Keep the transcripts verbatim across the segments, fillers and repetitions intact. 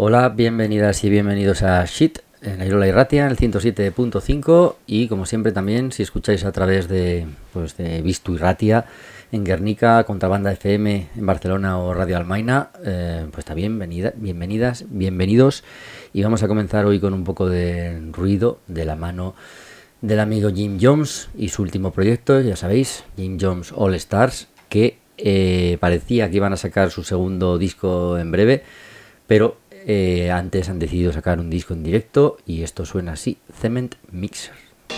Hola, bienvenidas y bienvenidos a Shit en Airola y Ratia en el ciento siete punto cinco y como siempre también si escucháis a través de, pues, de Vistu y Ratia en Guernica, Contrabanda F M en Barcelona o Radio Almaina, eh, pues también bienvenida, bienvenidas, bienvenidos y vamos a comenzar hoy con un poco de ruido de la mano del amigo Jim Jones y su último proyecto, ya sabéis, Jim Jones All Stars, que eh, parecía que iban a sacar su segundo disco en breve, pero eh, antes han decidido sacar un disco en directo y esto suena así, Cement Mixer.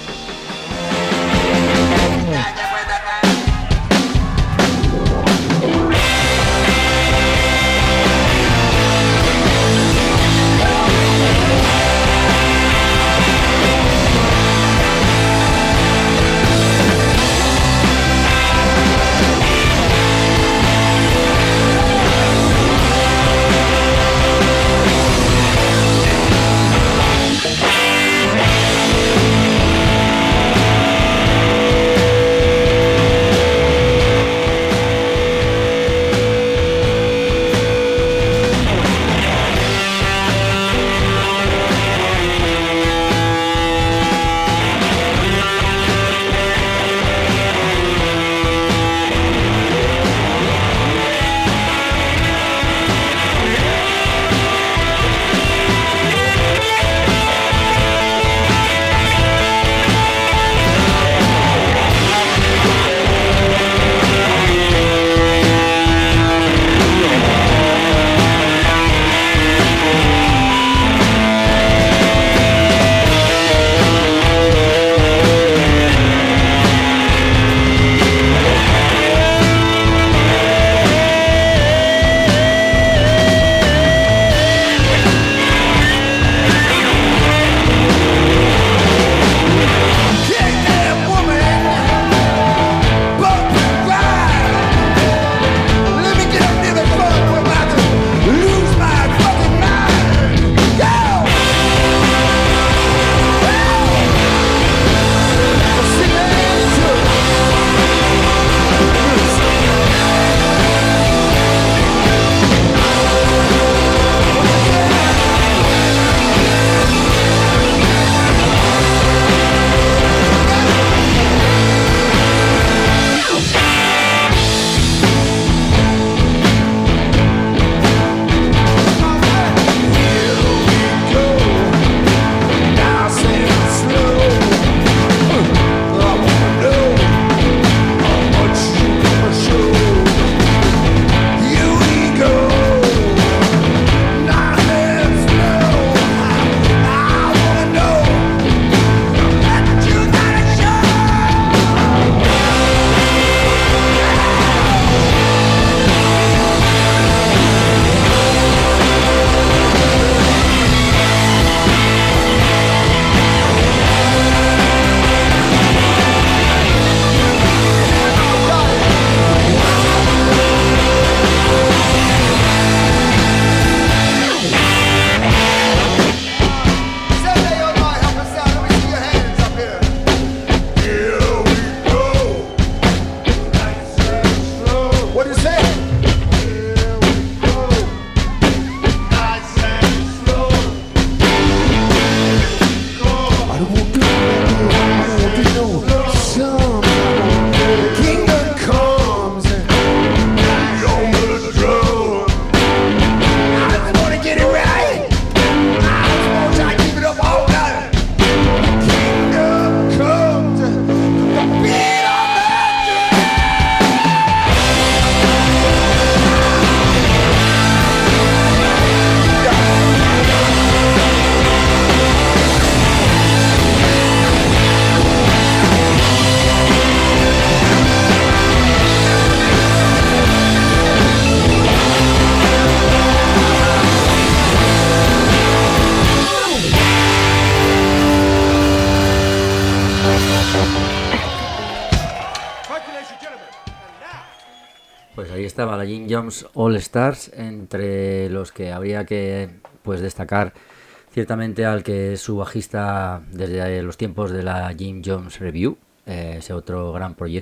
Estaba la Jim Jones All Stars, entre los que habría que pues destacar ciertamente al que es su bajista desde los tiempos de la Jim Jones Review, eh, ese otro gran proyecto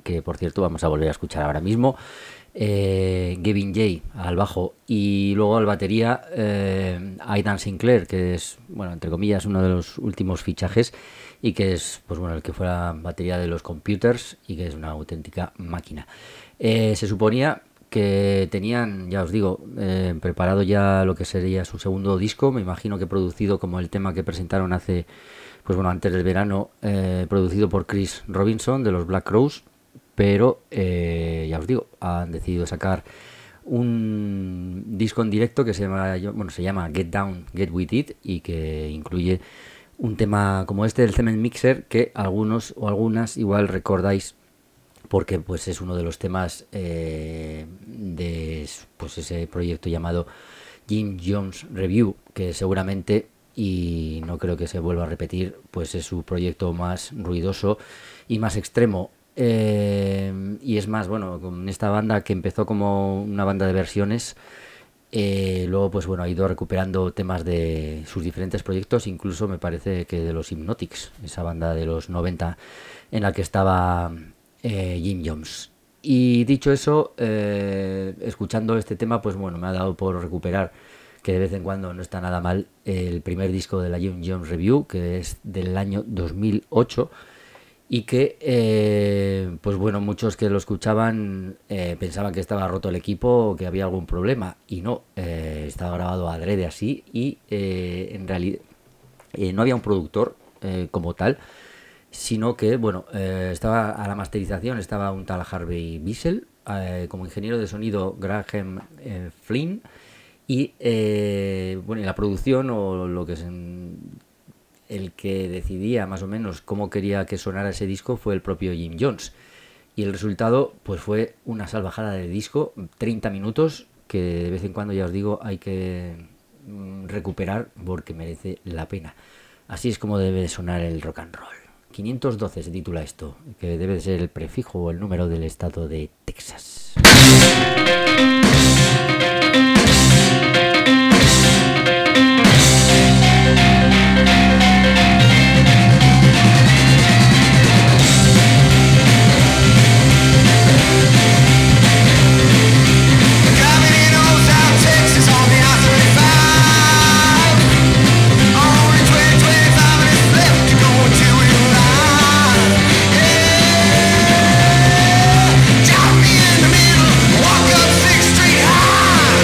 que por cierto vamos a volver a escuchar ahora mismo. Eh, Gavin Jay al bajo y luego al batería eh, Aidan Sinclair, que es, bueno, entre comillas, uno de los últimos fichajes y que es, pues bueno, el que fue la batería de los Computers y que es una auténtica máquina. Eh, se suponía que tenían, ya os digo, eh, preparado ya lo que sería su segundo disco, me imagino que producido como el tema que presentaron hace, pues bueno, antes del verano, eh, producido por Chris Robinson de los Black Crowes, pero eh, ya os digo, han decidido sacar un disco en directo que se llama, bueno, se llama Get Down, Get With It y que incluye un tema como este del Cement Mixer que algunos o algunas igual recordáis porque pues es uno de los temas eh, de pues ese proyecto llamado Jim Jones Review, que seguramente, y no creo que se vuelva a repetir, pues es su proyecto más ruidoso y más extremo. Eh, y es más, bueno, con esta banda que empezó como una banda de versiones, eh, luego pues bueno, ha ido recuperando temas de sus diferentes proyectos, incluso me parece que de los Hypnotics, esa banda de los noventa en la que estaba eh, Jim Jones. Y dicho eso, eh, escuchando este tema, pues bueno, me ha dado por recuperar, que de vez en cuando no está nada mal, el primer disco de la Jim Jones Review, que es del año dos mil ocho, y que, eh, pues bueno, muchos que lo escuchaban eh, pensaban que estaba roto el equipo o que había algún problema, y no, eh, estaba grabado adrede así, y eh, en realidad eh, no había un productor eh, como tal, sino que, bueno, eh, estaba a la masterización, estaba un tal Harvey Biesel, eh, como ingeniero de sonido Graham eh, Flynn, y eh, bueno, y la producción o lo que es en, el que decidía más o menos cómo quería que sonara ese disco fue el propio Jim Jones. Y el resultado pues fue una salvajada de disco, treinta minutos, que de vez en cuando, ya os digo, hay que mm, recuperar porque merece la pena. Así es como debe sonar el rock and roll. quinientos doce se titula esto, que debe ser el prefijo o el número del estado de Texas. Drop me in the middle, walk up Sixth Street High.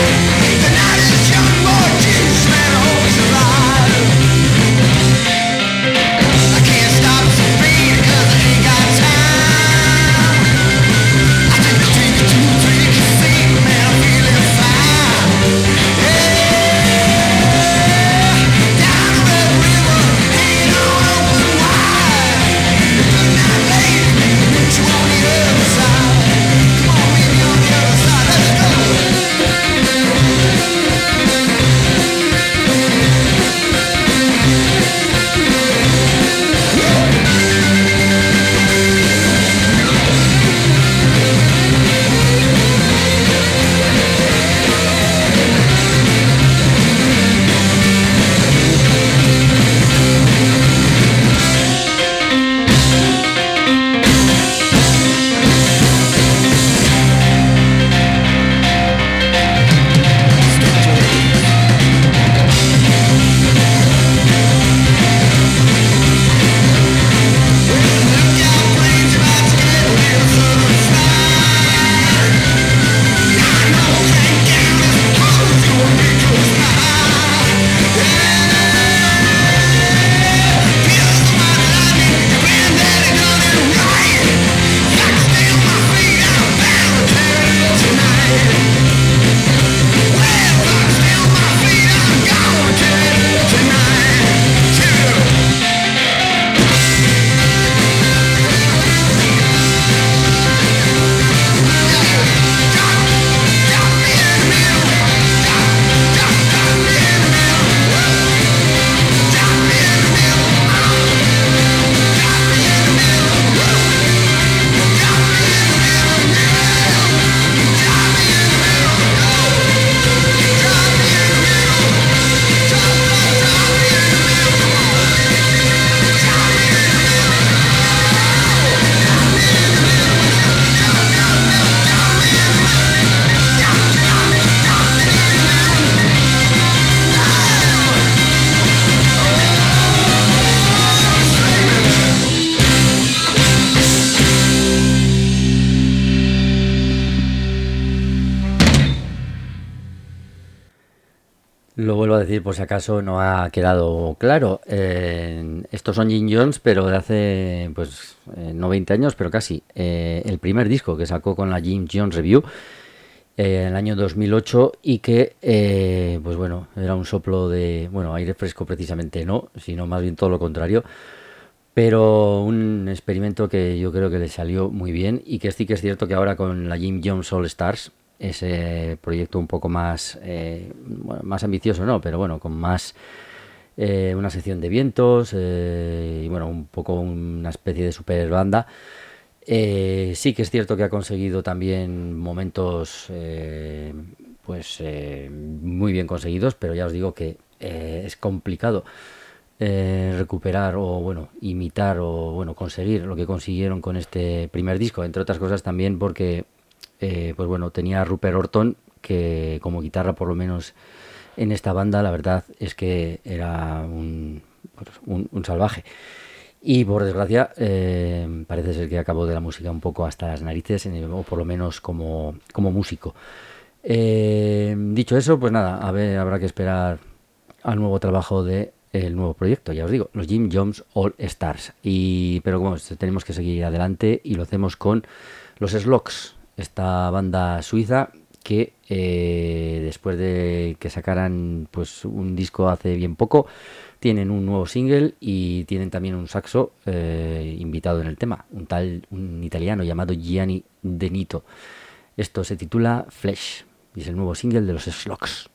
Lo vuelvo a decir por si acaso no ha quedado claro. Eh, estos son Jim Jones, pero de hace, pues, eh, no veinte años, pero casi. Eh, el primer disco que sacó con la Jim Jones Review eh, en el año dos mil ocho y que, eh, pues bueno, era un soplo de, bueno, aire fresco precisamente no, sino más bien todo lo contrario. Pero un experimento que yo creo que le salió muy bien y que sí que es cierto que ahora con la Jim Jones All Stars, ese proyecto un poco más, eh, bueno, más ambicioso, ¿no? Pero bueno, con más eh, una sección de vientos eh, y bueno, un poco una especie de super banda. Eh, sí que es cierto que ha conseguido también momentos eh, pues eh, muy bien conseguidos, pero ya os digo que eh, es complicado eh, recuperar o bueno, imitar o bueno, conseguir lo que consiguieron con este primer disco, entre otras cosas también porque eh, pues bueno, tenía a Rupert Orton que como guitarra por lo menos en esta banda la verdad es que era un, pues, un, un salvaje. Y por desgracia, eh, parece ser que acabó de la música un poco hasta las narices, o por lo menos como, como músico. Eh, dicho eso, pues nada, a ver, habrá que esperar al nuevo trabajo de el nuevo proyecto, ya os digo, los Jim Jones All Stars. Y, pero como tenemos que seguir adelante y lo hacemos con los Slogs, esta banda suiza que eh, después de que sacaran pues un disco hace bien poco, tienen un nuevo single y tienen también un saxo eh, invitado en el tema, un tal, un italiano llamado Gianni De Nito. Esto se titula Flesh y es el nuevo single de los Slogs.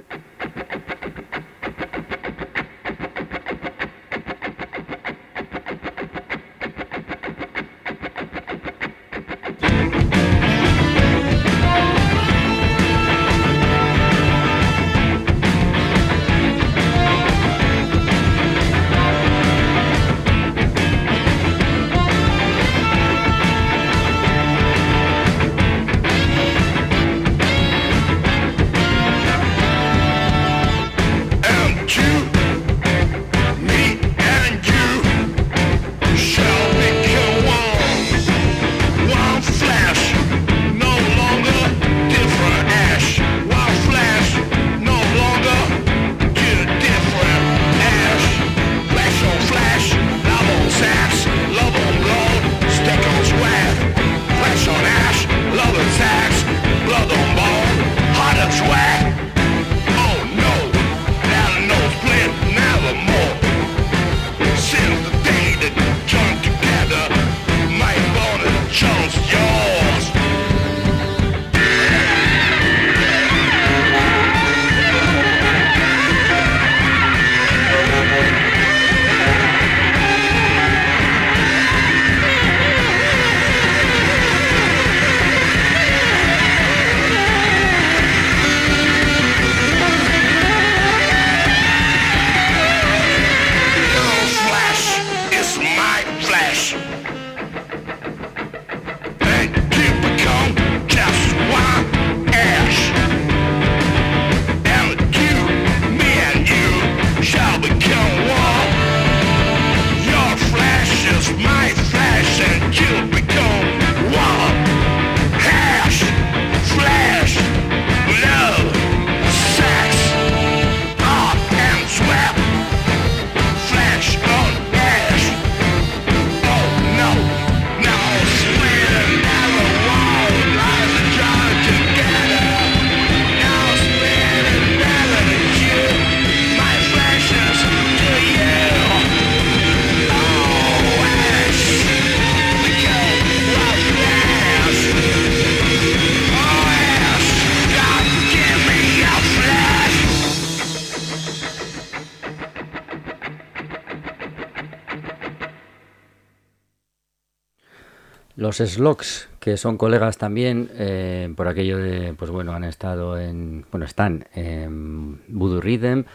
Los Slogs, que son colegas también, eh, por aquello de, pues bueno, han estado en, bueno, están en Voodoo Rhythm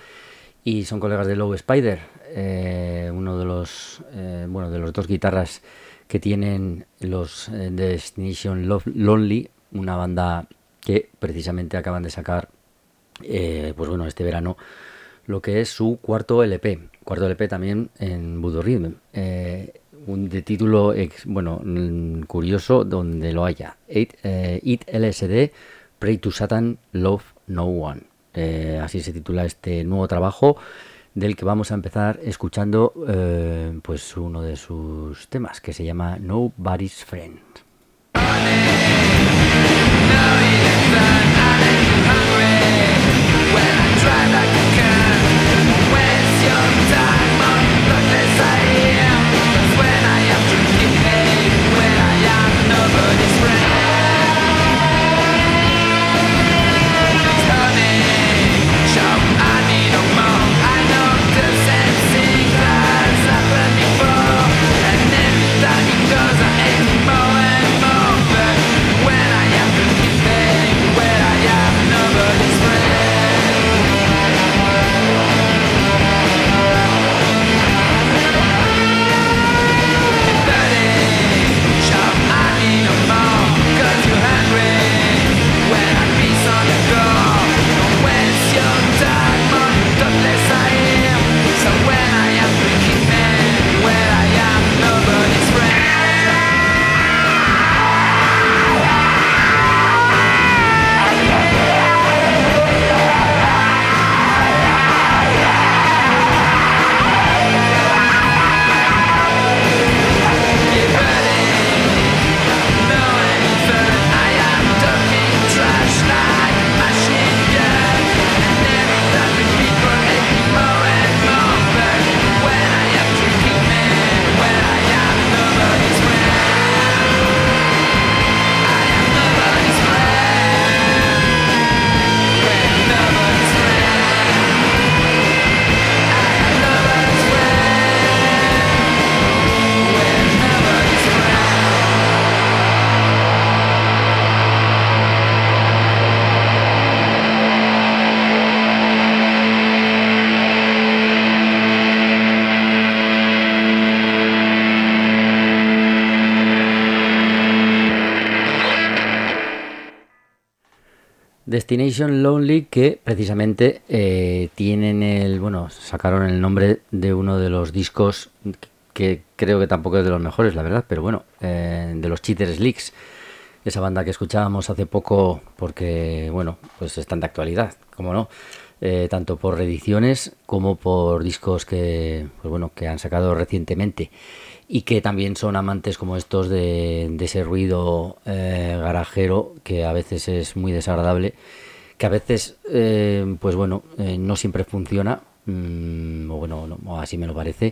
y son colegas de Low Spider, eh, uno de los, eh, bueno, de los dos guitarras que tienen los eh, Destination Love Lonely, una banda que precisamente acaban de sacar, eh, pues bueno, este verano, lo que es su cuarto L P, cuarto L P también en Voodoo Rhythm. Eh, un de título ex, bueno curioso donde lo haya, Eat, eh, Eat L S D, Pray to Satan, Love No One. Eh, así se titula este nuevo trabajo, del que vamos a empezar escuchando eh, pues uno de sus temas, que se llama Nobody's Friend. Destination Lonely, que precisamente eh, tienen el, bueno, sacaron el nombre de uno de los discos que creo que tampoco es de los mejores, la verdad, pero bueno, eh, de los Cheater Slicks, esa banda que escuchábamos hace poco, porque, bueno, pues están de actualidad, como no, eh, tanto por reediciones como por discos que, pues bueno, que han sacado recientemente. Y que también son amantes como estos de, de ese ruido eh, garajero que a veces es muy desagradable, que a veces, eh, pues bueno, eh, no siempre funciona, mmm, o bueno, no, o así me lo parece.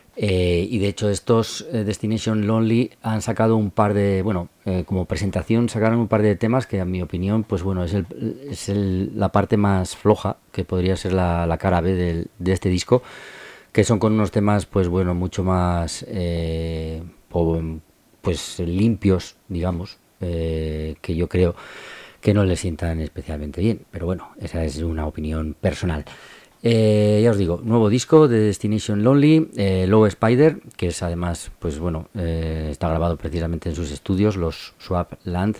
Eh, y de hecho estos eh, Destination Lonely han sacado un par de, bueno, eh, como presentación sacaron un par de temas que a mi opinión, pues bueno, es, el, es el, la parte más floja, que podría ser la, la cara B del, de este disco, que son con unos temas pues bueno mucho más eh, pues limpios, digamos, eh, que yo creo que no les sientan especialmente bien, pero bueno, esa es una opinión personal. Eh, ya os digo, nuevo disco de Destination Lonely, eh, Low Spider, que es además, pues bueno, eh, está grabado precisamente en sus estudios, los Swap Land,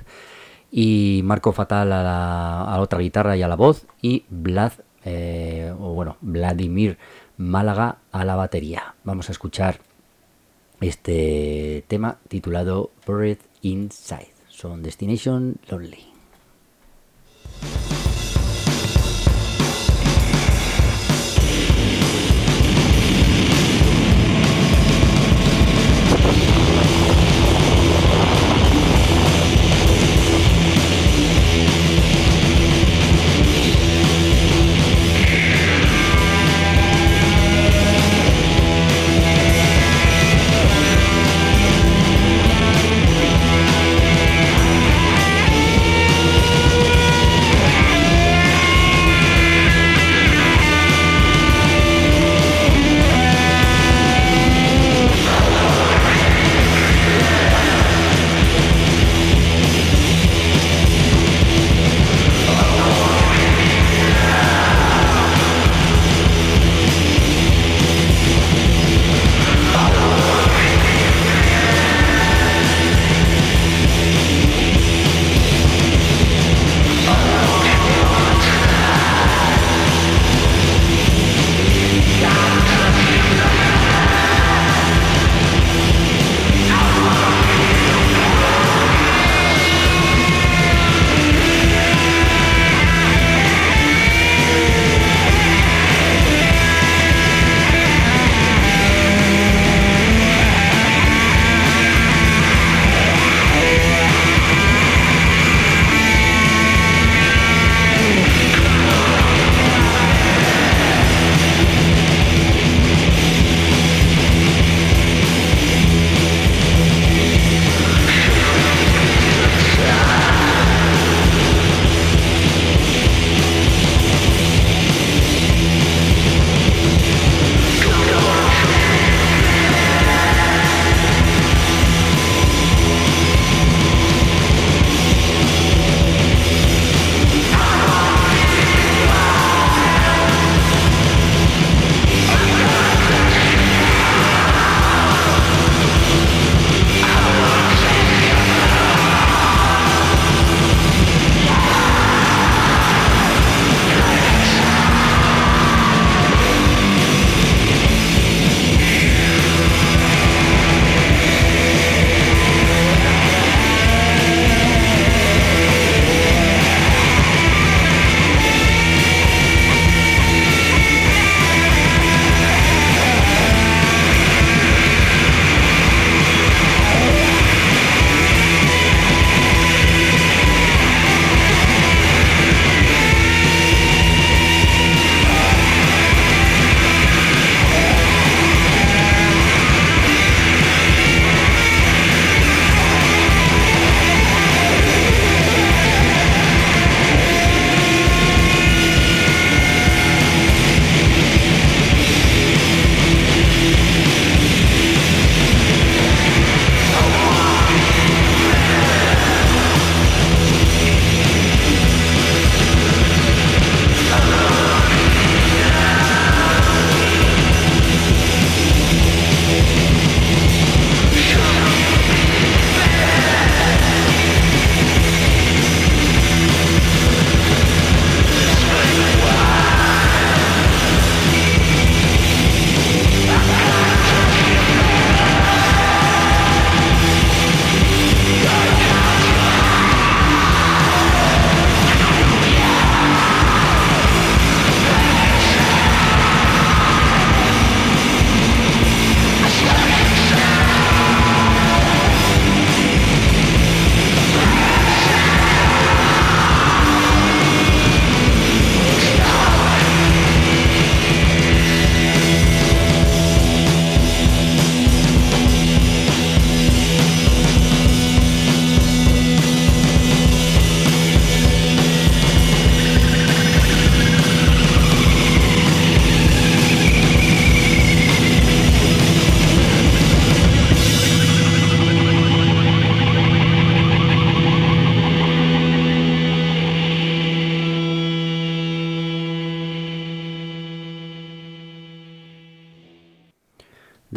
y Marco Fatal a la, a la otra guitarra y a la voz, y Vlad, eh, o bueno, Vladimir Málaga a la batería. Vamos a escuchar este tema titulado Buried Inside. Son Destination Lonely. We'll be right back.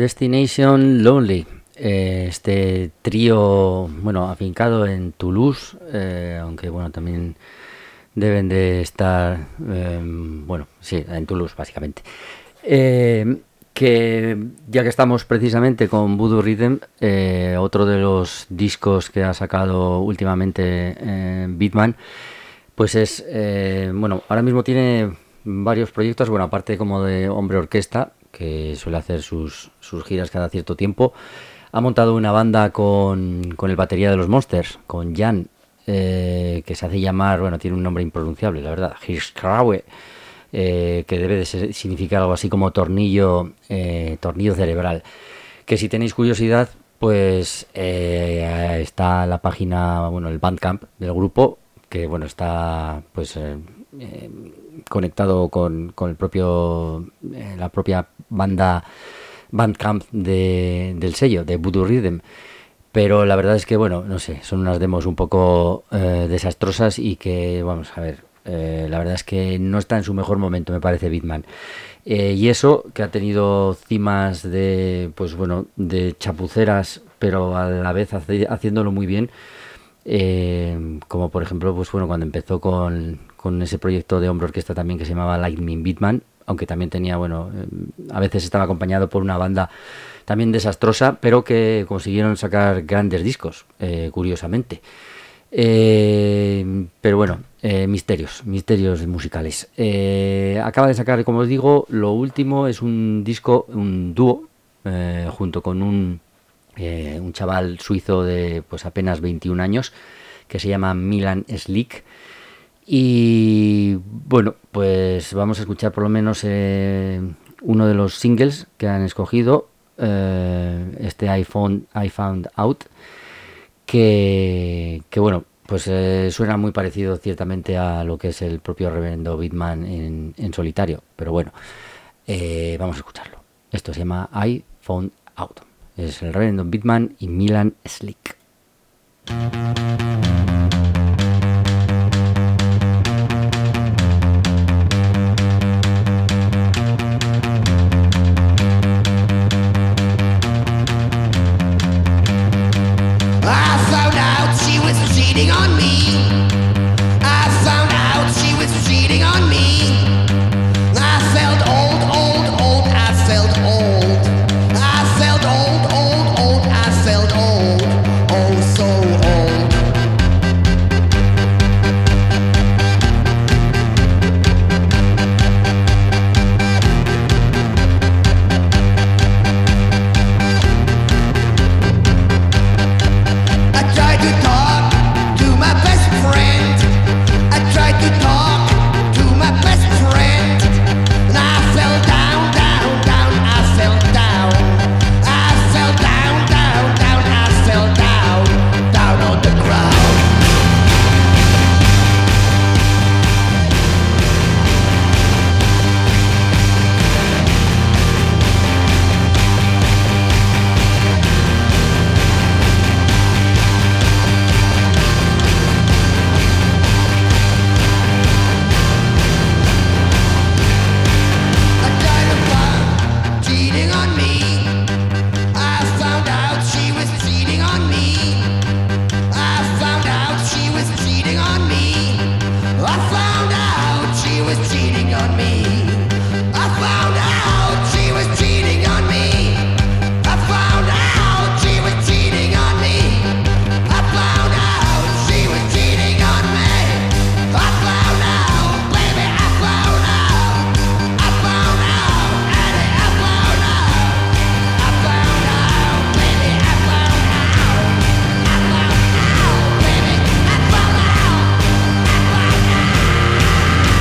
Destination Lonely. Eh, este trío, bueno, afincado en Toulouse, eh, aunque bueno, también deben de estar, eh, bueno, sí, en Toulouse básicamente. Eh, que ya que estamos precisamente con Voodoo Rhythm, eh, otro de los discos que ha sacado últimamente eh, Beatman, pues es, eh, bueno, ahora mismo tiene varios proyectos, bueno, aparte como de hombre orquesta, que suele hacer sus, sus giras cada cierto tiempo, ha montado una banda con, con el batería de los Monsters, con Jan, eh, que se hace llamar, bueno, tiene un nombre impronunciable, la verdad, Hirschkraue, eh, que debe de ser- significar algo así como tornillo, eh, tornillo cerebral. Que si tenéis curiosidad, pues eh, está la página, bueno, el Bandcamp del grupo, que bueno, está pues eh, eh, conectado con, con el propio, eh, la propia banda Bandcamp de, del sello, de Voodoo Rhythm. Pero la verdad es que, bueno, no sé, son unas demos un poco eh, desastrosas y que, vamos a ver, eh, la verdad es que no está en su mejor momento, me parece, Beatman. Eh, y eso, que ha tenido cimas de, pues bueno, de chapuceras, pero a la vez hace- haciéndolo muy bien, eh, como por ejemplo, pues bueno, cuando empezó con, con ese proyecto de hombre orquesta también que se llamaba Lightning Beatman, aunque también tenía, bueno, eh, a veces estaba acompañado por una banda también desastrosa, pero que consiguieron sacar grandes discos, eh, curiosamente. Eh, pero bueno, eh, misterios, misterios musicales. Eh, acaba de sacar, como os digo, lo último es un disco, un dúo, eh, junto con un, eh, un chaval suizo de pues apenas veintiún años, que se llama Milan Slick. Y bueno, pues vamos a escuchar por lo menos eh, uno de los singles que han escogido, eh, este I Found, I Found Out, que, que bueno, pues eh, suena muy parecido ciertamente a lo que es el propio Reverendo Beatman en, en solitario, pero bueno, eh, vamos a escucharlo. Esto se llama I Found Out. Es el Reverendo Beatman y Milan Slick. I found out she was cheating on me. I found out she was cheating on me. I felt old, old, old. I felt old. I felt old, old, old. I felt old. Oh, so old. I tried to talk to my best friend. I tried to talk to my best friend. And I fell down, down, down. I fell down. I fell down, down, down. I fell down, down on the ground. I tried to find cheating on me. I found out she was cheating on me. I found out she was cheating on me. I found out she was cheating on me. I found out she was cheating on me. I found out she was cheating on me. I found out she was cheating on me. I found out, baby, I found out. I found out, Eddie, I found out. I found out, baby, I found out. I found out, baby, I found out. I found out.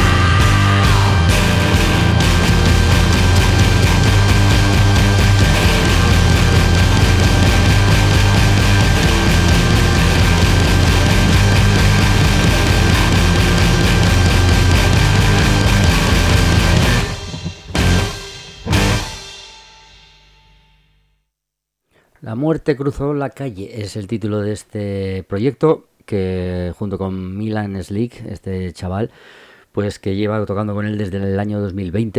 La muerte cruzó la calle es el título de este proyecto que junto con Milan Slick, este chaval, pues que lleva tocando con él desde el año dos mil veinte,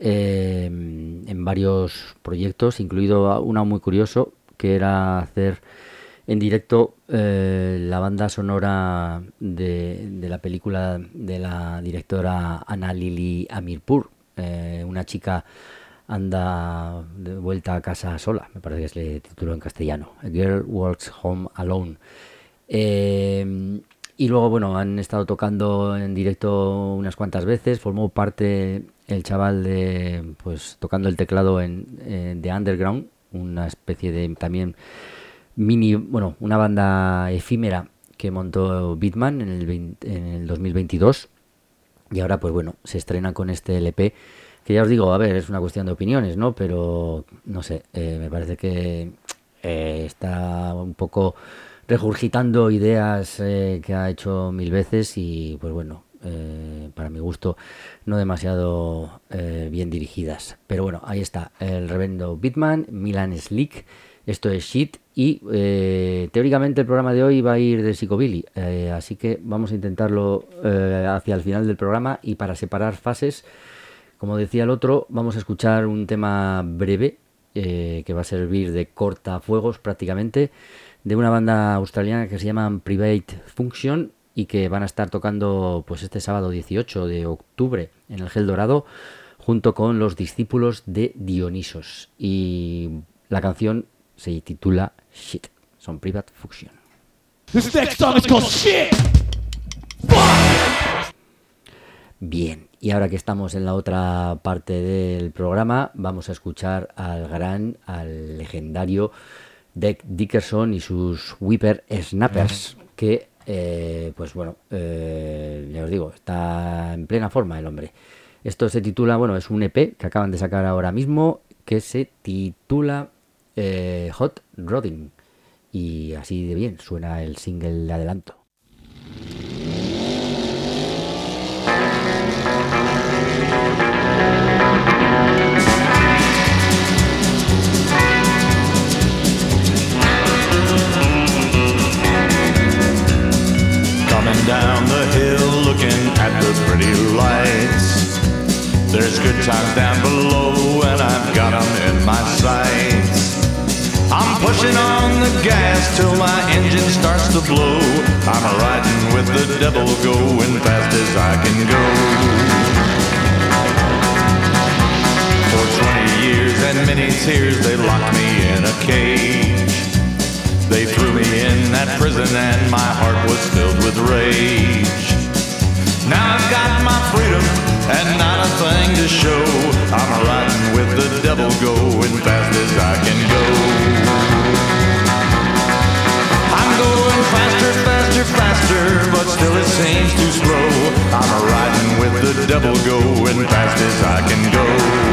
eh, en varios proyectos, incluido uno muy curioso, que era hacer en directo eh, la banda sonora de, de la película de la directora Ana Lili Amirpour, eh, una chica anda de vuelta a casa sola, me parece que es el título en castellano, A Girl Walks Home Alone. Eh, y luego, bueno, han estado tocando en directo unas cuantas veces, formó parte el chaval de, pues, tocando el teclado en, en The Underground, una especie de también mini, bueno, una banda efímera que montó Beatman en el, veinte, en el dos mil veintidós, y ahora pues bueno, se estrena con este L P, que ya os digo, a ver, es una cuestión de opiniones, ¿no? Pero no sé, eh, me parece que eh, está un poco regurgitando ideas eh, que ha hecho mil veces y pues bueno, eh, para mi gusto no demasiado eh, bien dirigidas. Pero bueno, ahí está, el reverendo Beatman, Milan Slick. Esto es Shit y eh, teóricamente el programa de hoy va a ir de Psychobilly, eh, así que vamos a intentarlo eh, hacia el final del programa, y para separar fases, como decía el otro, vamos a escuchar un tema breve eh, que va a servir de cortafuegos prácticamente, de una banda australiana que se llama Private Function y que van a estar tocando pues este sábado dieciocho de octubre en el Gel Dorado junto con los discípulos de Dionisos, y la canción se titula Shit. Son Private Function. This next song is called Shit. Bien, y ahora que estamos en la otra parte del programa, vamos a escuchar al gran, al legendario Dec Dickerson y sus Whipper Snappers, que, eh, pues bueno, eh, ya os digo, está en plena forma el hombre. Esto se titula, bueno, es un E P que acaban de sacar ahora mismo, que se titula Eh, Hot Rodding, y así de bien suena el single de adelanto. Coming down the hill looking at the pretty lights, there's good times down below and I've got them in my sights. I'm pushing on the gas till my engine starts to blow. I'm riding with the devil, going fast as I can go. For twenty years and many tears they locked me in a cage. They threw me in that prison and my heart was filled with rage. Now I've got my freedom and not a thing to show. I'm riding with the devil, going fast as I can go. I'm going faster, faster, faster, but still it seems too slow. I'm riding with the devil, going fast as I can go.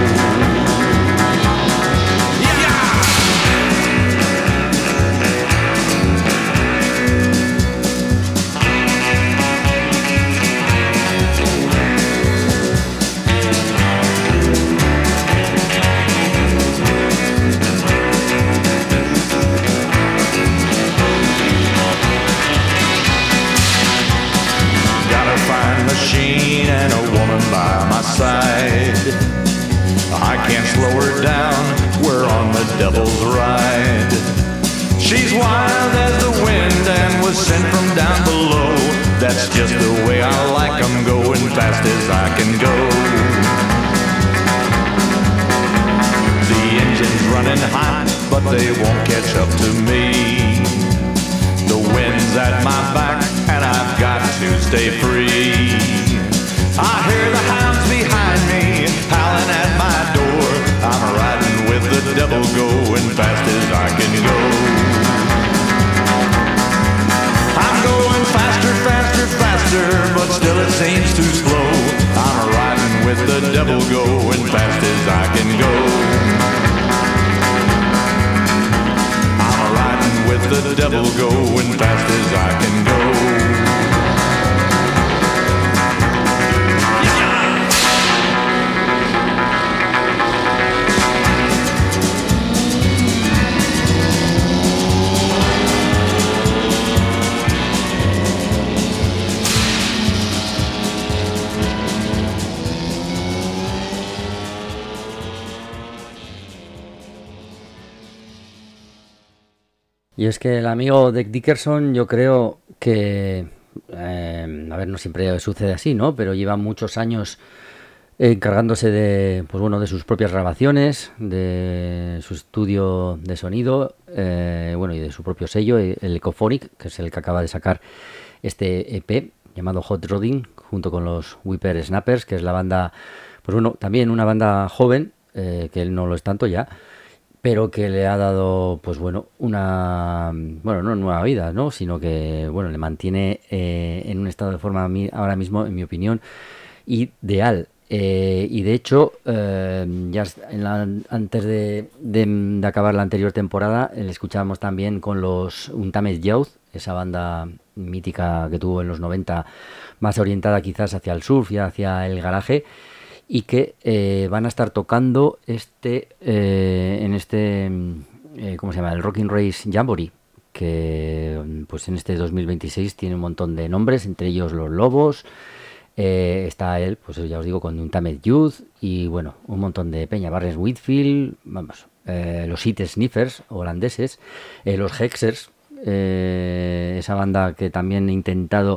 Machine and a woman by my side. I can't slow her down, we're on the devil's ride. She's wild as the wind and was sent from down below. That's just the way I like 'em, going fast as I can go. The engine's running hot, but they won't catch up to me. The wind's at my back and I've got to stay free. I hear the hounds behind me howling at my door. I'm riding with the devil, going fast as I can go. I'm going faster, faster, faster, but still it seems too slow. I'm riding with the devil, going fast as I can go. With the devil, going fast as I can go. Y es que el amigo Dick Dickerson, yo creo que, eh, a ver, no siempre sucede así, ¿no? Pero lleva muchos años encargándose de, pues bueno, de sus propias grabaciones, de su estudio de sonido, eh, bueno, y de su propio sello, el Echophonic, que es el que acaba de sacar este E P llamado Hot Rodding, junto con los Whipper Snappers, que es la banda, pues bueno, también una banda joven, eh, que él no lo es tanto ya, pero que le ha dado, pues bueno, una, bueno, no nueva vida, ¿no? Sino que, bueno, le mantiene eh, en un estado de forma ahora mismo, en mi opinión, ideal. Eh, y de hecho, eh, ya en la, antes de, de, de acabar la anterior temporada, le escuchábamos también con los Untamed Youth, esa banda mítica que tuvo en los noventa, más orientada quizás hacia el surf y hacia el garaje, y que eh, van a estar tocando este eh, en este, eh, ¿cómo se llama? El Rockin' Race Jamboree, que pues en este dos mil veintiséis tiene un montón de nombres, entre ellos Los Lobos. Eh, está él, pues ya os digo, con Untamed Youth y bueno, un montón de peña, Barnes Whitfield, vamos, eh, los Heat Sniffers holandeses, eh, los Hexers, eh, esa banda que también he intentado,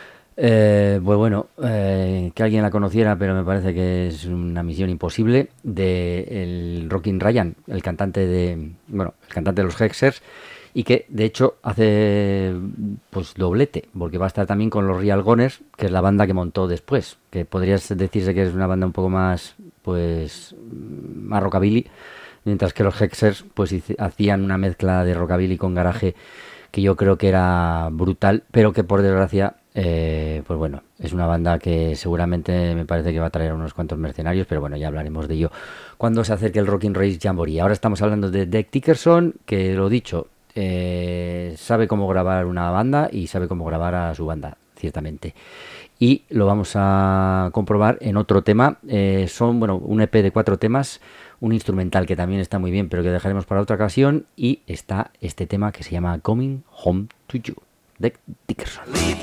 eh, pues bueno, eh, que alguien la conociera, pero me parece que es una misión imposible, de el Rockin' Ryan, el cantante de, bueno, el cantante de los Hexers, y que de hecho hace pues doblete, porque va a estar también con los Real Goners, que es la banda que montó después, que podrías decirse que es una banda un poco más pues más rockabilly, mientras que los Hexers pues hacían una mezcla de rockabilly con garaje que yo creo que era brutal, pero que por desgracia eh, pues bueno, es una banda que seguramente me parece que va a traer unos cuantos mercenarios, pero bueno, ya hablaremos de ello cuando se acerque el Rockin' Race Jamboree. Ahora estamos hablando de Dick Dickerson, que lo dicho, Eh, sabe cómo grabar una banda y sabe cómo grabar a su banda, ciertamente. Y lo vamos a comprobar en otro tema. Eh, son, bueno, un E P de cuatro temas, un instrumental que también está muy bien, pero que dejaremos para otra ocasión. Y está este tema que se llama Coming Home to You, de Dickerson.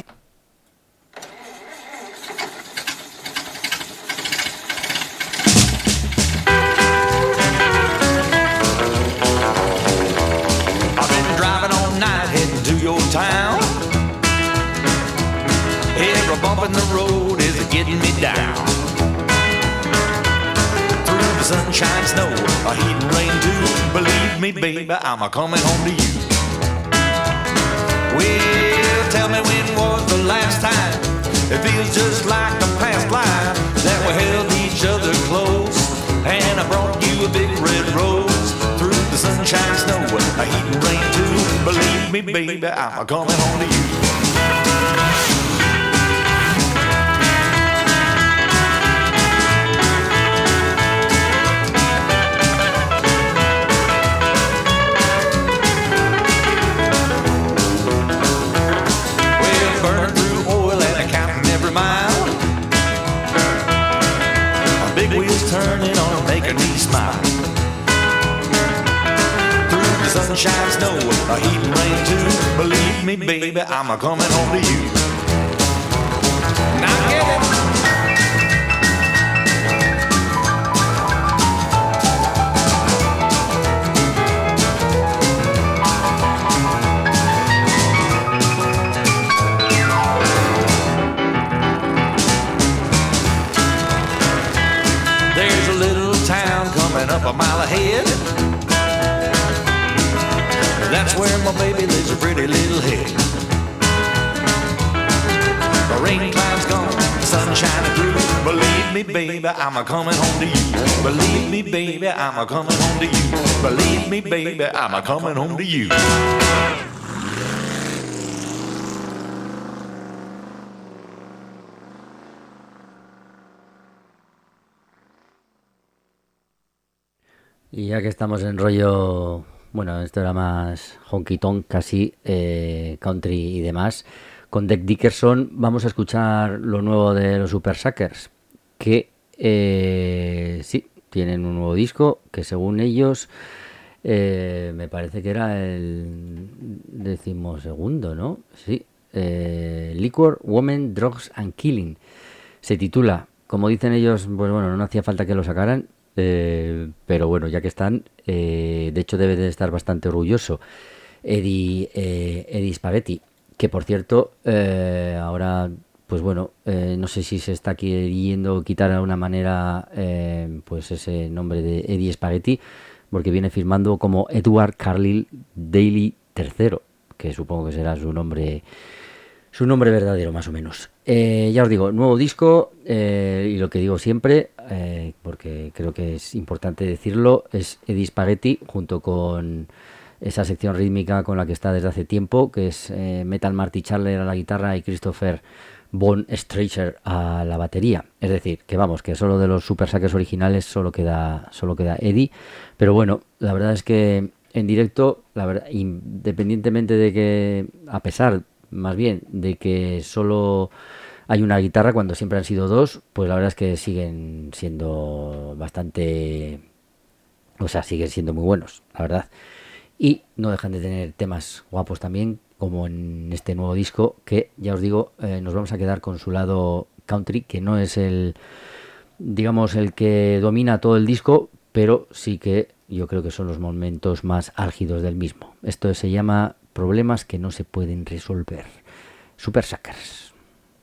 Your town. Every bump in the road is getting me down. Through the sunshine, snow, a heat and rain too. Believe me, baby, I'm a coming home to you. Well, tell me when was the last time? It feels just like a past life that we held each other close, and I brought you a big red rose. Through the sunshine, snow, a heat and rain too. Believe me, baby, I'm coming home to you. Well, burning through oil and counting every mile. Big wheels turning on, making me smile. Sunshine, snow, a heat and rain too. Believe me, baby, I'm a coming home to you. Now get it. There's a little town coming up a mile ahead. That's where my baby lives, a pretty little head. The rain cloud's gone, the sun shining through. Believe me, baby, I'm a coming home to you. Believe me, baby, I'm a coming home to you. Believe me, baby, I'm a coming home to you. Y ya que estamos en rollo, bueno, esto era más honky tonk, casi eh, country y demás, con Dick Dickerson vamos a escuchar lo nuevo de los Super Suckers, que eh, sí, tienen un nuevo disco que según ellos eh, me parece que era el decimosegundo, ¿no? Sí, eh, Liquor, Women, Drugs and Killing. Se titula, como dicen ellos, pues bueno, no hacía falta que lo sacaran. Eh, pero bueno, ya que están, eh, de hecho debe de estar bastante orgulloso. Eddie, eh, Eddie Spaghetti, que por cierto, eh, ahora, pues bueno, eh, no sé si se está queriendo quitar de alguna manera eh, pues ese nombre de Eddie Spaghetti, porque viene firmando como Edward Carlyle Daly tercero, que supongo que será su nombre su nombre verdadero más o menos. Eh, ya os digo, nuevo disco, eh, y lo que digo siempre, eh, porque creo que es importante decirlo, es Eddie Spaghetti junto con esa sección rítmica con la que está desde hace tiempo, que es eh, Metal Marty Charler a la guitarra y Christopher Von Streicher a la batería. Es decir, que vamos, que solo de los Super Suckers originales solo queda, solo queda Eddie. Pero bueno, la verdad es que en directo, la verdad, independientemente de que, a pesar más bien de que solo hay una guitarra cuando siempre han sido dos, pues la verdad es que siguen siendo bastante, o sea, siguen siendo muy buenos, la verdad. Y no dejan de tener temas guapos también, como en este nuevo disco, que ya os digo, eh, nos vamos a quedar con su lado country, que no es el, digamos, el que domina todo el disco, pero sí que yo creo que son los momentos más álgidos del mismo. Esto se llama Problemas que no se pueden resolver. Super Suckers.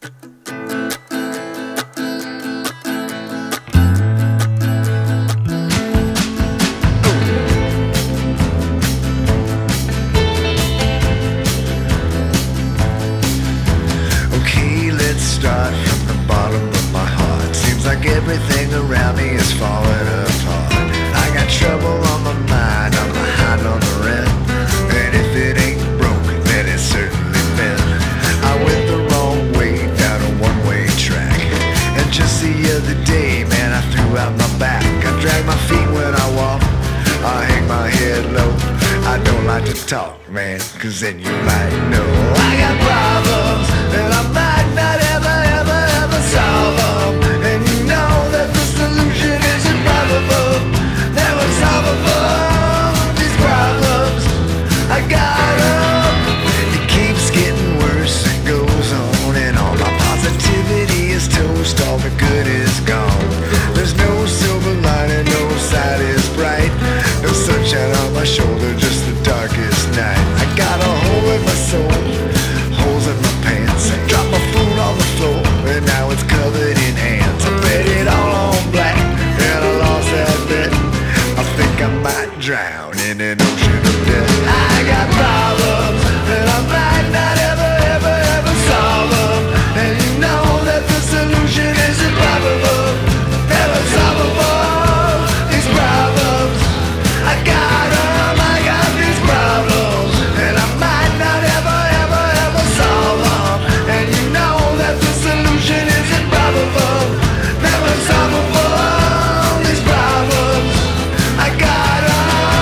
Okay, let's start from the bottom of my heart. Seems like everything around me is falling apart. I got trouble on my mind, I'm behind on the rent. And if it ain't broke, then it's certainly been. I went the wrong way down a one-way track. And just the other day, man, I threw out my back. I drag my feet when I walk, I hang my head low. I don't like to talk, man, cause then you might know I got problems, and I might not ever, ever, ever solve them. And you know that the solution is improbable, never solvable. These problems, I got them. It keeps getting worse, it goes on and on. My positivity is toast, all the good is gone. There's no silver lining, no side is bright. No sunshine on my shoulder, just the darkest night. I got a hole in my soul, holes in my pants. I dropped my phone on the floor, and now it's covered in ants. I bet it all on black, and I lost that bet. I think I might drown in an ocean of death. I got problems, and I might not ever, ever, ever solve them. And you know that the solution is improbable, never solvable. These problems, I got them, I got these problems, and I might not ever, ever, ever solve them. And you know that the solution is improbable, never solvable. These problems, I got them.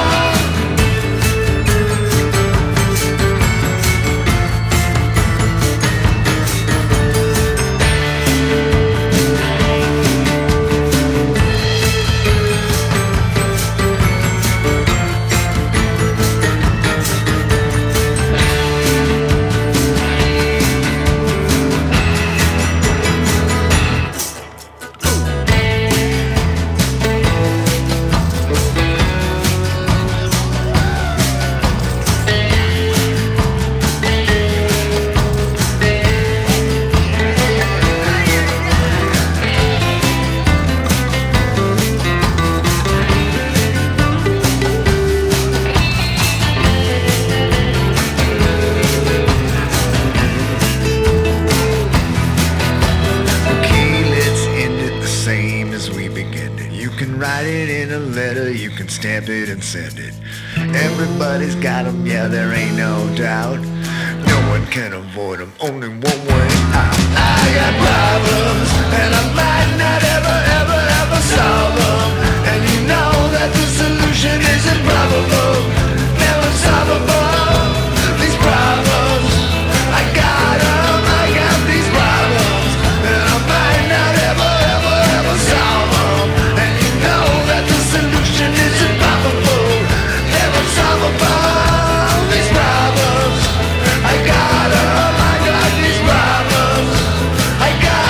Stamp it and send it. Everybody's got them, yeah, there ain't no doubt. No one can avoid them, only one way out. I got problems, and I might not ever, ever, ever solve them. And you know that the solution is improbable, never solvable. These problems, I got them, I got these problems, and I might not ever, ever, ever solve them. And you know that the solution is improbable, never solvable. These problems, I got them, I got these problems, I got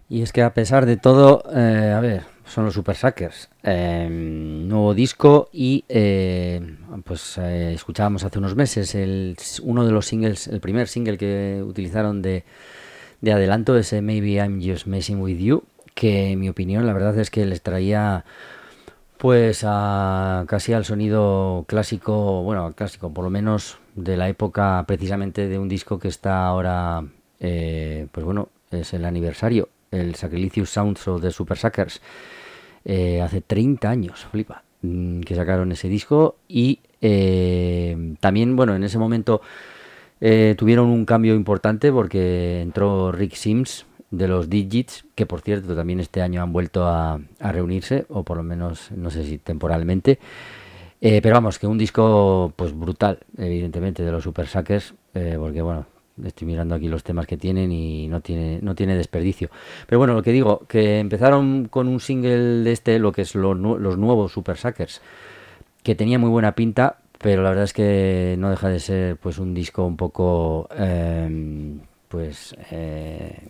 Y es que a pesar de todo, eh, a ver, son los Super Suckers, eh, nuevo disco y eh, pues eh, escuchábamos hace unos meses el, uno de los singles, el primer single que utilizaron de, de adelanto, ese Maybe I'm Just Messing With You, que en mi opinión la verdad es que les traía pues a, casi al sonido clásico, bueno, clásico por lo menos de la época precisamente de un disco que está ahora, eh, pues bueno, es el aniversario, el Sacrilegious Sounds of the Super Suckers, eh, hace treinta años, flipa, que sacaron ese disco y eh, también, bueno, en ese momento eh, tuvieron un cambio importante porque entró Rick Sims de los Digits, que por cierto también este año han vuelto a, a reunirse, o por lo menos no sé si temporalmente, eh, pero vamos, que un disco pues brutal, evidentemente, de los Super Suckers, eh, porque bueno, estoy mirando aquí los temas que tienen y no tiene no tiene desperdicio. Pero bueno, lo que digo, que empezaron con un single de este, lo que es lo, los nuevos Super Suckers, que tenía muy buena pinta, pero la verdad es que no deja de ser pues un disco un poco eh, pues eh,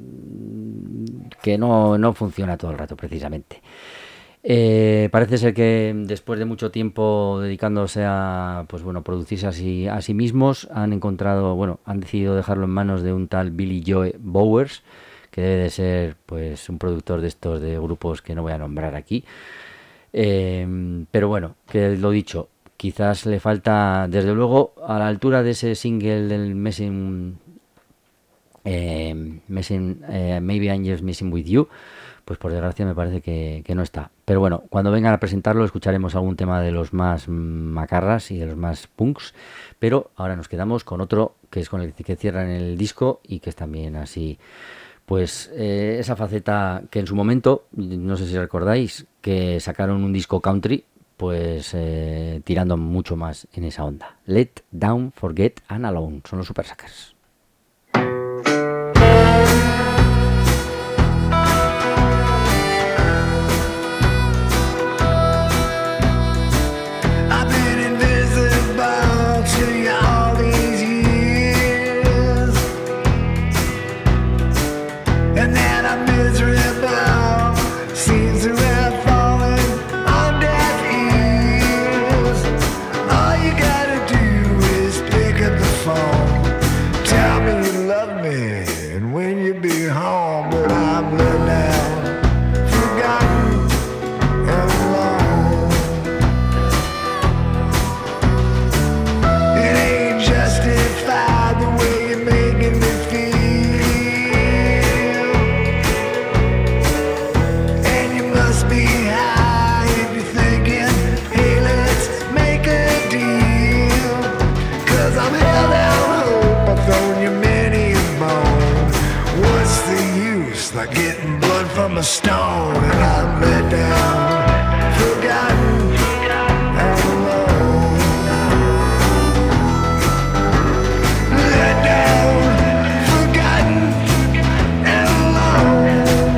que no, no funciona todo el rato precisamente. Eh, parece ser que después de mucho tiempo dedicándose a pues bueno producirse así a sí mismos, han encontrado, bueno, han decidido dejarlo en manos de un tal Billy Joe Bowers, que debe de ser pues un productor de estos de grupos que no voy a nombrar aquí, eh, pero bueno, que lo dicho, quizás le falta, desde luego, a la altura de ese single del Messing, eh, Messing eh, Maybe I'm Just Messing With You, pues por desgracia me parece que, que no está. Pero bueno, cuando vengan a presentarlo escucharemos algún tema de los más macarras y de los más punks, pero ahora nos quedamos con otro que es con el que cierran el disco y que es también así, pues eh, esa faceta que en su momento, no sé si recordáis, que sacaron un disco country, pues eh, tirando mucho más en esa onda. Let Down, Forget and Alone, son los Super Suckers. From a stone, and I'm let down, forgotten, and alone. Let down, forgotten, and alone.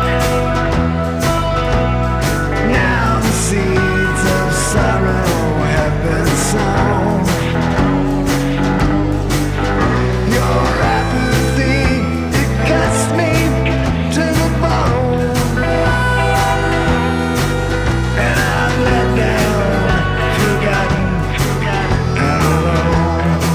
Now the seeds of sorrow have been sown. Your apathy, it cuts me to the bone. And I'm let down, forgotten, and alone.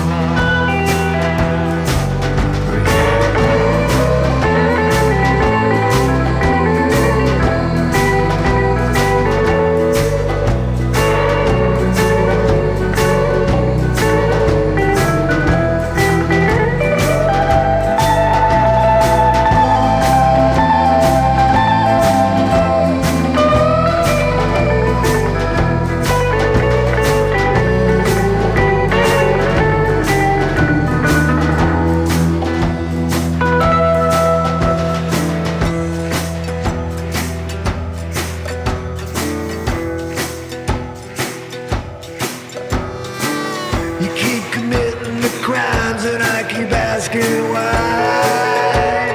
You keep committing the crimes and I keep asking why.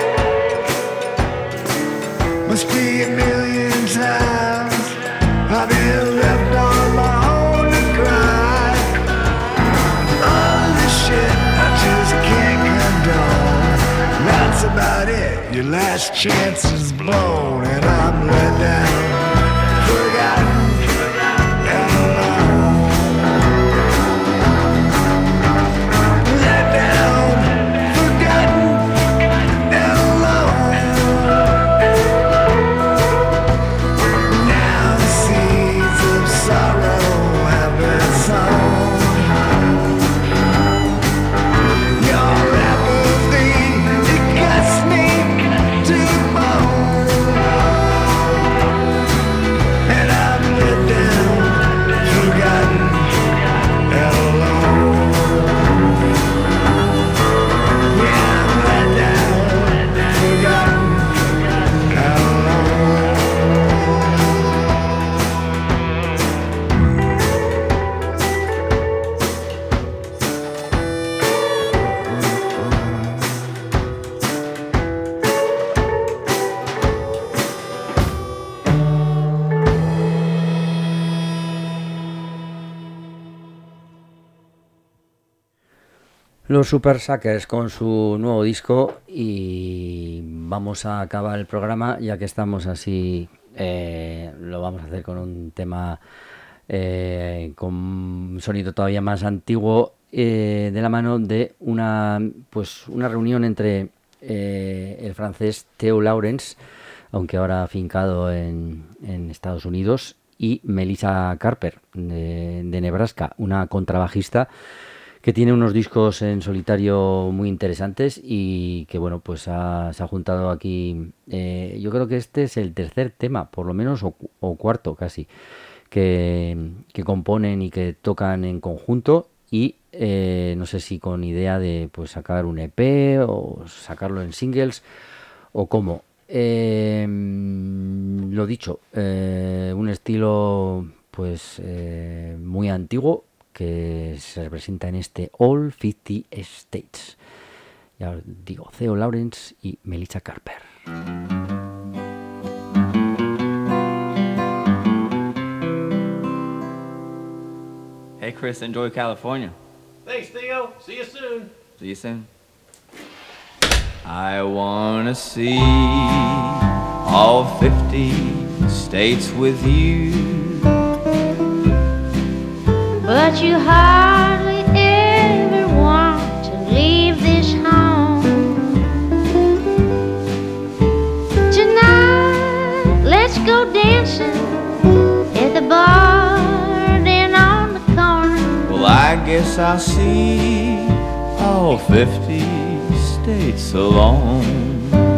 Must be a million times I've been left on my own to cry. All this shit I just can't condone. That's about it, your last last chance is blown and I'm let down, forgotten. Los Super Suckers con su nuevo disco, y vamos a acabar el programa ya que estamos así, eh, lo vamos a hacer con un tema eh, con un sonido todavía más antiguo, eh, de la mano de una pues una reunión entre eh, el francés Theo Lawrence, aunque ahora afincado en, en Estados Unidos, y Melissa Carper de, de Nebraska, una contrabajista que tiene unos discos en solitario muy interesantes y que, bueno, pues ha, se ha juntado aquí. Eh, yo creo que este es el tercer tema, por lo menos, o, o cuarto casi, que, que componen y que tocan en conjunto, y eh, no sé si con idea de pues sacar un E P o sacarlo en singles o cómo. Eh, lo dicho, eh, un estilo pues eh, muy antiguo, que se representa en este All fifty States. Ya os digo, Theo Lawrence y Melissa Carper. Hey Chris, enjoy California. Thanks, Theo. See you soon. See you soon. I wanna see all fifty states with you, but you hardly ever want to leave this home. Tonight, let's go dancing at the bar and on the corner. well I guess I'll see all fifty states alone.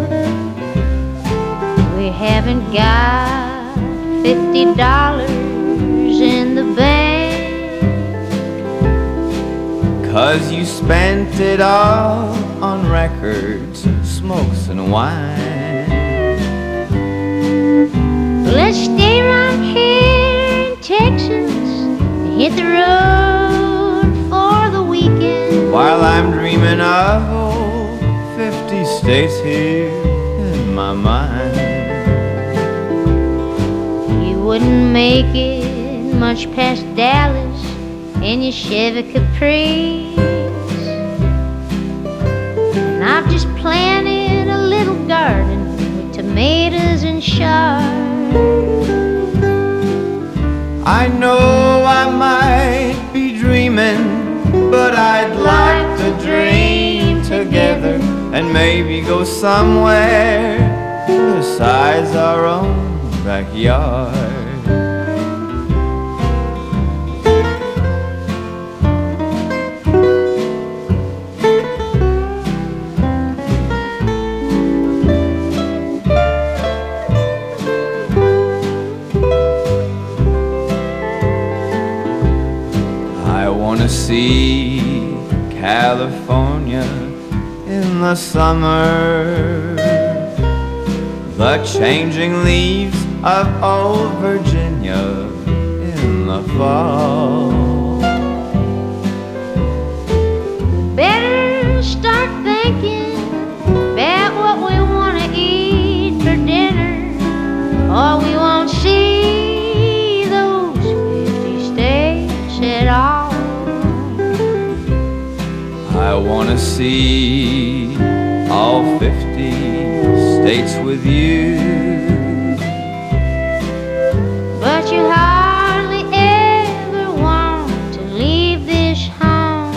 We haven't got fifty dollars in the bank, 'cause you spent it all on records, smokes and wine. let's stay right here in Texas and hit the road for the weekend, while I'm dreaming of all fifty states here in my mind. You wouldn't make it much past Dallas in your Chevy Caprice, and I've just planted a little garden with tomatoes and shards. I know I might be dreaming, but I'd like to dream together and maybe go somewhere besides our own backyard. See California in the summer, the changing leaves of old Virginia in the fall. Better start thinking about what we want to eat for dinner, or we won't see those fifty states at all. I wanna see all fifty States with you. But you hardly ever want to leave this home.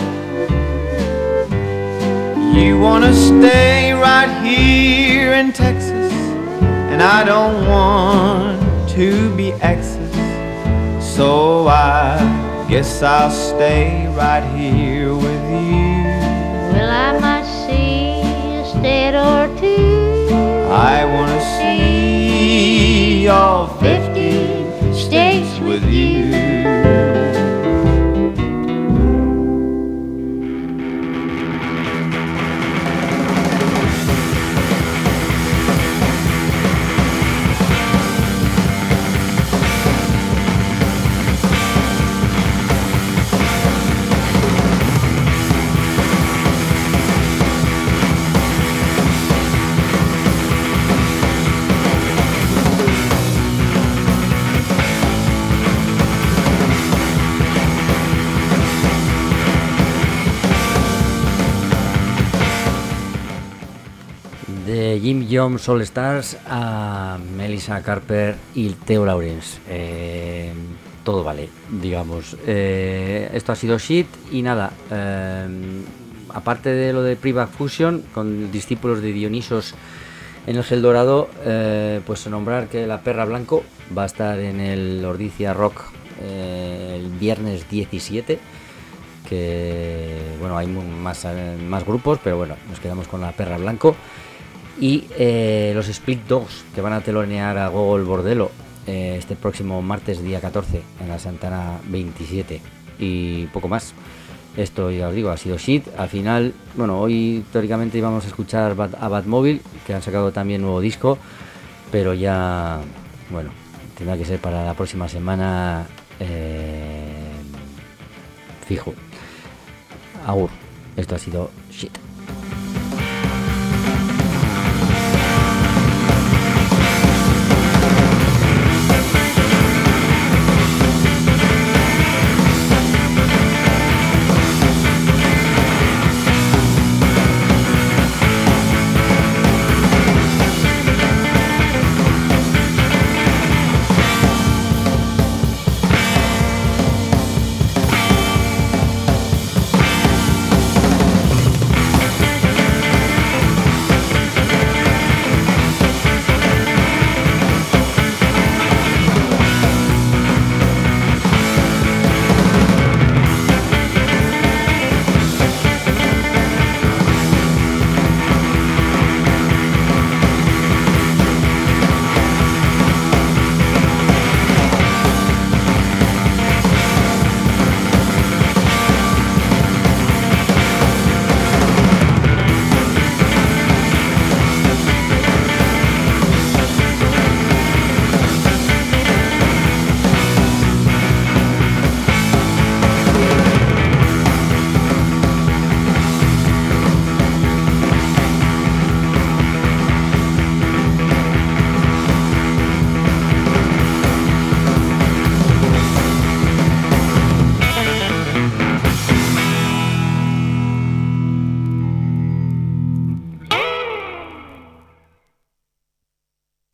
You wanna stay right here in Texas, and I don't want to be exes. So I guess I'll stay right here with you. Well, I might see a state or two. I wanna see all fifty states with you. De Jim Jones All Stars a Melissa Carper y Theo Lawrence. Eh, todo vale, digamos. Eh, esto ha sido Shit y nada. Eh, aparte de lo de Private Fusion, con discípulos de Dionisos en el Gel Dorado, eh, pues nombrar que La Perra Blanco va a estar en el Ordizia Rock eh, el viernes diecisiete. Que bueno, hay más, más grupos, pero bueno, nos quedamos con La Perra Blanco. Y eh, los Split Dogs, que van a telonear a Gogol Bordello eh, este próximo martes día catorce en la Santana veintisiete. Y poco más. Esto ya os digo, ha sido Shit. Al final, bueno, hoy teóricamente íbamos a escuchar a Batmobile, que han sacado también nuevo disco, pero ya, bueno, tendrá que ser para la próxima semana eh, fijo. Agur, esto ha sido Shit.